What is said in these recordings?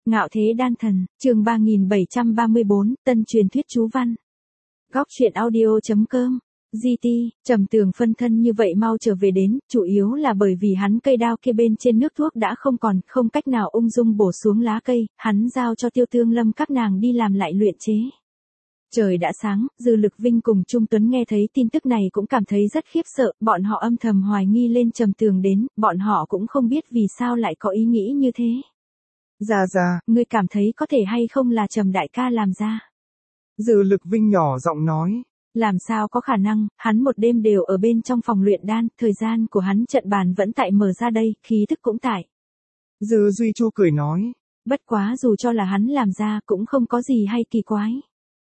Ngạo thế đan thần, chương 3734, tân truyền thuyết chú văn. Góc truyện audio.com. GT, Trầm Tường phân thân như vậy mau trở về đến, chủ yếu là bởi vì hắn cây đao kia bên trên nước thuốc đã không còn, không cách nào ung dung bổ xuống lá cây, hắn giao cho Tiêu Tương Lâm các nàng đi làm lại luyện chế. Trời đã sáng, Dư Lực Vinh cùng Trung Tuấn nghe thấy tin tức này cũng cảm thấy rất khiếp sợ, bọn họ âm thầm hoài nghi lên Trầm Tường đến, bọn họ cũng không biết vì sao lại có ý nghĩ như thế. Dạ, Ngươi cảm thấy có thể hay không là Trầm đại ca làm ra? Dư Lực Vinh nhỏ giọng nói. Làm sao có khả năng, hắn một đêm đều ở bên trong phòng luyện đan, thời gian của hắn trận bàn vẫn tại mở ra đây, khí thức cũng tại. Dư Duy Chu cười nói. Bất quá dù cho là hắn làm ra cũng không có gì hay kỳ quái.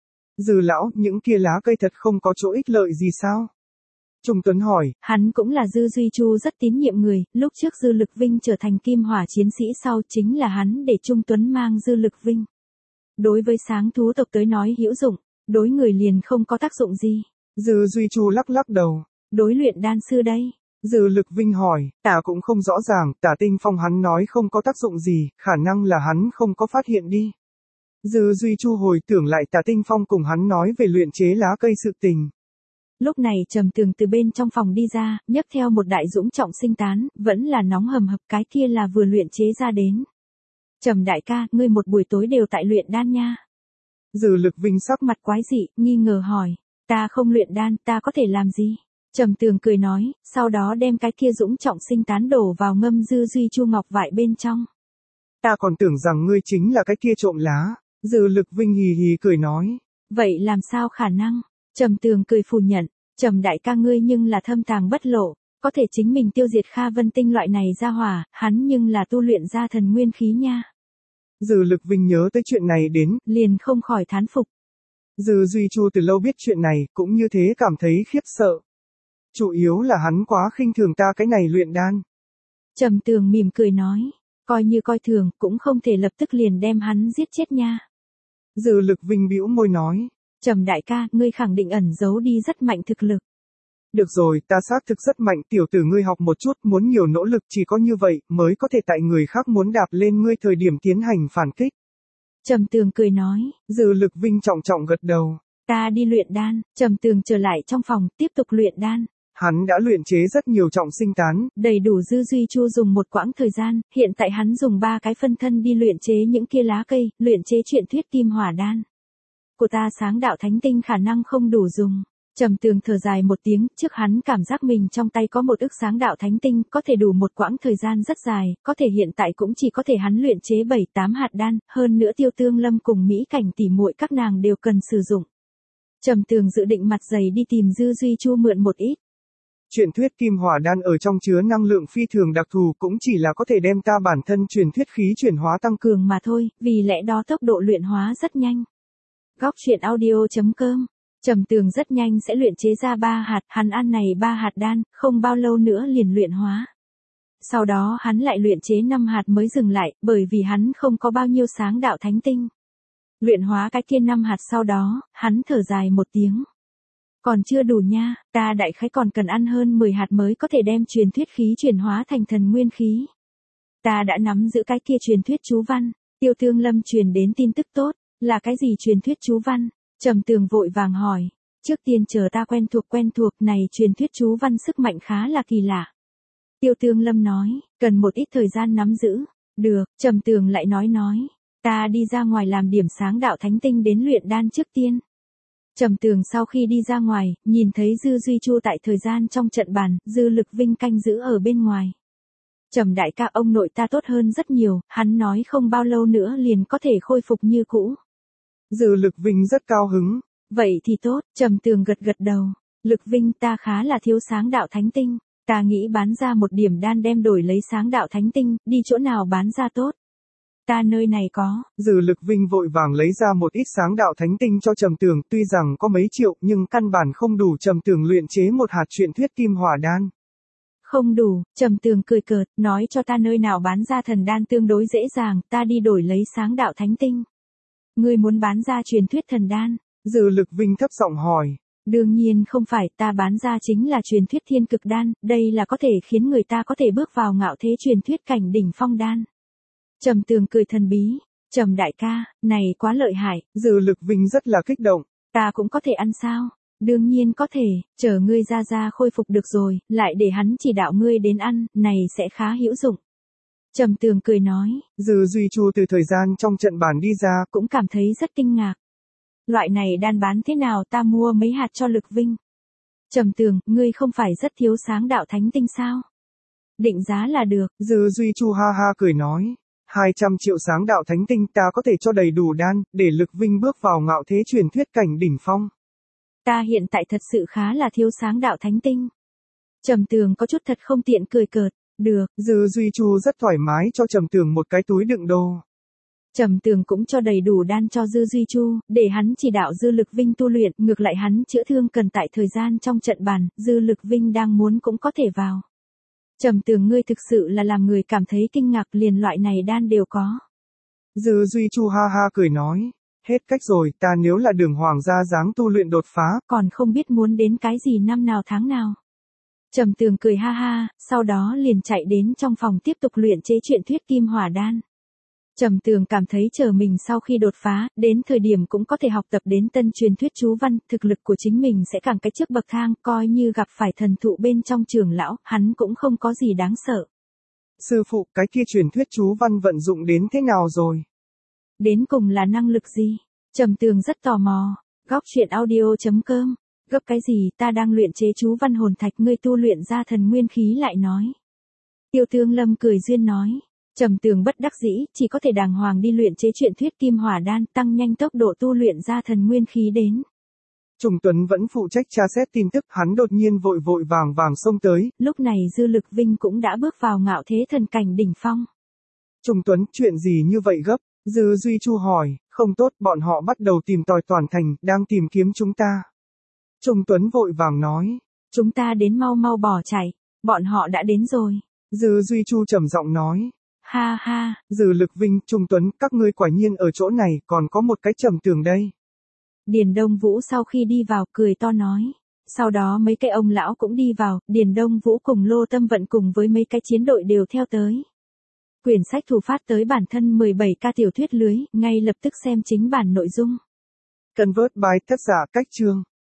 Dư lão, những kia lá cây thật không có chỗ ích lợi gì sao? Trung Tuấn hỏi. Hắn cũng là Dư Duy Chu rất tín nhiệm người, lúc trước Dư Lực Vinh trở thành kim hỏa chiến sĩ sau chính là hắn để Trung Tuấn mang Dư Lực Vinh. Đối với sáng thú tộc tới nói hữu dụng, đối người liền không có tác dụng gì. Dư Duy Chu lắc lắc đầu. Đối luyện đan sư đây. Dư Lực Vinh hỏi, ta cũng không rõ ràng, Tả Tinh Phong hắn nói không có tác dụng gì, khả năng là hắn không có phát hiện đi. Dư Duy Chu hồi tưởng lại Tả Tinh Phong cùng hắn nói về luyện chế lá cây sự tình. Lúc này Trầm Tường từ bên trong phòng đi ra, nhấc theo một đại dũng trọng sinh tán, vẫn là nóng hầm hập, cái kia là vừa luyện chế ra đến. Trầm đại ca, ngươi một buổi tối đều tại luyện đan nha. Dư Lực Vinh sắc mặt quái dị, nghi ngờ hỏi, ta không luyện đan, ta có thể làm gì? Trầm Tường cười nói, sau đó đem cái kia dũng trọng sinh tán đổ vào ngâm Dư Duy Chu ngọc vại bên trong. Ta còn tưởng rằng ngươi chính là cái kia trộm lá. Dư Lực Vinh hì hì cười nói. Vậy làm sao khả năng? Trầm Tường cười phủ nhận, Trầm đại ca ngươi nhưng là thâm tàng bất lộ, có thể chính mình tiêu diệt Kha Vân Tinh loại này ra hỏa, hắn nhưng là tu luyện ra thần nguyên khí nha. Dư Lực Vinh nhớ tới chuyện này đến, liền không khỏi thán phục. Dư Duy Chu từ lâu biết chuyện này, cũng như thế cảm thấy khiếp sợ. Chủ yếu là hắn quá khinh thường ta cái này luyện đan. Trầm Tường mỉm cười nói, coi như coi thường, cũng không thể lập tức liền đem hắn giết chết nha. Dư Lực Vinh bĩu môi nói. Trầm đại ca, ngươi khẳng định ẩn giấu đi rất mạnh thực lực. Được rồi, ta xác thực rất mạnh, tiểu tử ngươi học một chút, muốn nhiều nỗ lực, chỉ có như vậy, mới có thể tại người khác muốn đạp lên ngươi thời điểm tiến hành phản kích. Trầm Tường cười nói. Dư Lực Vinh trọng trọng gật đầu. Ta đi luyện đan. Trầm Tường trở lại trong phòng, tiếp tục luyện đan. Hắn đã luyện chế rất nhiều trọng sinh tán. Đầy đủ Dư Duy Chu dùng một quãng thời gian, hiện tại hắn dùng 3 cái phân thân đi luyện chế những kia lá cây, luyện chế truyện thuyết kim hỏa đan. Của ta sáng đạo thánh tinh khả năng không đủ dùng. Trầm Tường thở dài một tiếng, trước hắn cảm giác mình trong tay có một ức sáng đạo thánh tinh, có thể đủ một quãng thời gian rất dài, có thể hiện tại cũng chỉ có thể hắn luyện chế 7-8 hạt đan, hơn nữa Tiêu Tương Lâm cùng Mỹ Cảnh tỉ muội các nàng đều cần sử dụng. Trầm Tường dự định mặt dày đi tìm Dư Duy Chu mượn một ít. Truyền thuyết kim hỏa đan ở trong chứa năng lượng phi thường đặc thù, cũng chỉ là có thể đem ta bản thân truyền thuyết khí chuyển hóa tăng cường mà thôi, vì lẽ đó tốc độ luyện hóa rất nhanh. Góc truyện audio.com. Trầm Tường rất nhanh sẽ luyện chế ra 3 hạt, hắn ăn này 3 hạt đan, không bao lâu nữa liền luyện hóa. Sau đó hắn lại luyện chế 5 hạt mới dừng lại, bởi vì hắn không có bao nhiêu sáng đạo thánh tinh. Luyện hóa cái kia 5 hạt sau đó, hắn thở dài một tiếng. Còn chưa đủ nha, ta đại khái còn cần ăn hơn 10 hạt mới có thể đem truyền thuyết khí chuyển hóa thành thần nguyên khí. Ta đã nắm giữ cái kia truyền thuyết chú văn. Tiêu Tương Lâm truyền đến tin tức tốt, là cái gì truyền thuyết chú văn? Trầm Tường vội vàng hỏi, trước tiên chờ ta quen thuộc này truyền thuyết chú văn sức mạnh khá là kỳ lạ. Tiêu Tương Lâm nói, cần một ít thời gian nắm giữ. Được, Trầm Tường lại nói, ta đi ra ngoài làm điểm sáng đạo thánh tinh đến luyện đan trước tiên. Trầm Tường sau khi đi ra ngoài, nhìn thấy Dư Duy Chu tại thời gian trong trận bàn, Dư Lực Vinh canh giữ ở bên ngoài. Trầm đại ca, ông nội ta tốt hơn rất nhiều, hắn nói không bao lâu nữa liền có thể khôi phục như cũ. Dư Lực Vinh rất cao hứng. Vậy thì tốt, Trầm Tường gật đầu. Lực Vinh, ta khá là thiếu sáng đạo thánh tinh, ta nghĩ bán ra một điểm đan đem đổi lấy sáng đạo thánh tinh, đi chỗ nào bán ra tốt? Ta nơi này có. Dư Lực Vinh vội vàng lấy ra một ít sáng đạo thánh tinh cho Trầm Tường, tuy rằng có mấy triệu nhưng căn bản không đủ Trầm Tường luyện chế một hạt truyện thuyết kim hỏa đan. Không đủ, Trầm Tường cười cợt, nói cho ta nơi nào bán ra thần đan tương đối dễ dàng, ta đi đổi lấy sáng đạo thánh tinh. Ngươi muốn bán ra truyền thuyết thần đan? Dư Lực Vinh thấp giọng hỏi. Đương nhiên không phải, ta bán ra chính là truyền thuyết thiên cực đan, đây là có thể khiến người ta có thể bước vào ngạo thế truyền thuyết cảnh đỉnh phong đan. Trầm Tường cười thần bí, Trầm đại ca, này quá lợi hại. Dư Lực Vinh rất là kích động. Ta cũng có thể ăn sao? Đương nhiên có thể, chờ ngươi ra khôi phục được rồi, lại để hắn chỉ đạo ngươi đến ăn, này sẽ khá hữu dụng. Trầm Tường cười nói. Dư Duy Chu từ thời gian trong trận bàn đi ra, cũng cảm thấy rất kinh ngạc. Loại này đan bán thế nào, ta mua mấy hạt cho Lực Vinh. Trầm Tường, ngươi không phải rất thiếu sáng đạo thánh tinh sao? Định giá là được. Dư Duy Chu ha ha cười nói. 200 triệu sáng đạo thánh tinh ta có thể cho đầy đủ đan, để Lực Vinh bước vào ngạo thế truyền thuyết cảnh đỉnh phong. Ta hiện tại thật sự khá là thiếu sáng đạo thánh tinh. Trầm Tường có chút thật không tiện cười cợt. Được. Dư Duy Chu rất thoải mái cho Trầm Tường một cái túi đựng đồ. Trầm Tường cũng cho đầy đủ đan cho Dư Duy Chu, để hắn chỉ đạo Dư Lực Vinh tu luyện, ngược lại hắn chữa thương cần tại thời gian trong trận bàn, Dư Lực Vinh đang muốn cũng có thể vào. Trầm Tường, ngươi thực sự là làm người cảm thấy kinh ngạc, liền loại này đan đều có. Dư Duy Chu ha ha cười nói. Hết cách rồi, ta nếu là Đường Hoàng gia dáng tu luyện đột phá, còn không biết muốn đến cái gì năm nào tháng nào. Trầm Tường cười ha ha, sau đó liền chạy đến trong phòng tiếp tục luyện chế truyện thuyết Kim Hỏa Đan. Trầm Tường cảm thấy chờ mình sau khi đột phá, đến thời điểm cũng có thể học tập đến tân truyền thuyết chú văn, thực lực của chính mình sẽ càng cái trước bậc thang, coi như gặp phải thần thụ bên trong trưởng lão, hắn cũng không có gì đáng sợ. Sư phụ, cái kia truyền thuyết chú văn vận dụng đến thế nào rồi? Đến cùng là năng lực gì? Trầm Tường rất tò mò. Góc truyện audio.com. Gấp cái gì, ta đang luyện chế chú văn hồn thạch, ngươi tu luyện ra thần nguyên khí lại nói. Tiêu Tương Lâm cười duyên nói. Trầm Tường bất đắc dĩ, chỉ có thể đàng hoàng đi luyện chế truyện thuyết Kim Hỏa Đan, tăng nhanh tốc độ tu luyện ra thần nguyên khí đến. Trùng Tuấn vẫn phụ trách tra xét tin tức, hắn đột nhiên vội vàng xông tới. Lúc này Dư Lực Vinh cũng đã bước vào ngạo thế thần cảnh đỉnh phong. Trùng Tuấn, chuyện gì như vậy gấp? Dư Duy Chu hỏi. Không tốt, bọn họ bắt đầu tìm tòi toàn thành, đang tìm kiếm chúng ta. Trùng Tuấn vội vàng nói. Chúng ta đến mau bỏ chạy, bọn họ đã đến rồi. Dư Duy Chu trầm giọng nói. Ha ha. Dư Lực Vinh, Trùng Tuấn, các ngươi quả nhiên ở chỗ này, còn có một cái Trầm Tường đây. Điền Đông Vũ sau khi đi vào, cười to nói. Sau đó mấy cái ông lão cũng đi vào, Điền Đông Vũ cùng Lô Tâm Vận cùng với mấy cái chiến đội đều theo tới. Quyển sách thủ phát tới bản thân 17K tiểu thuyết lưới, ngay lập tức xem chính bản nội dung. Convert by tác giả Cách Chương.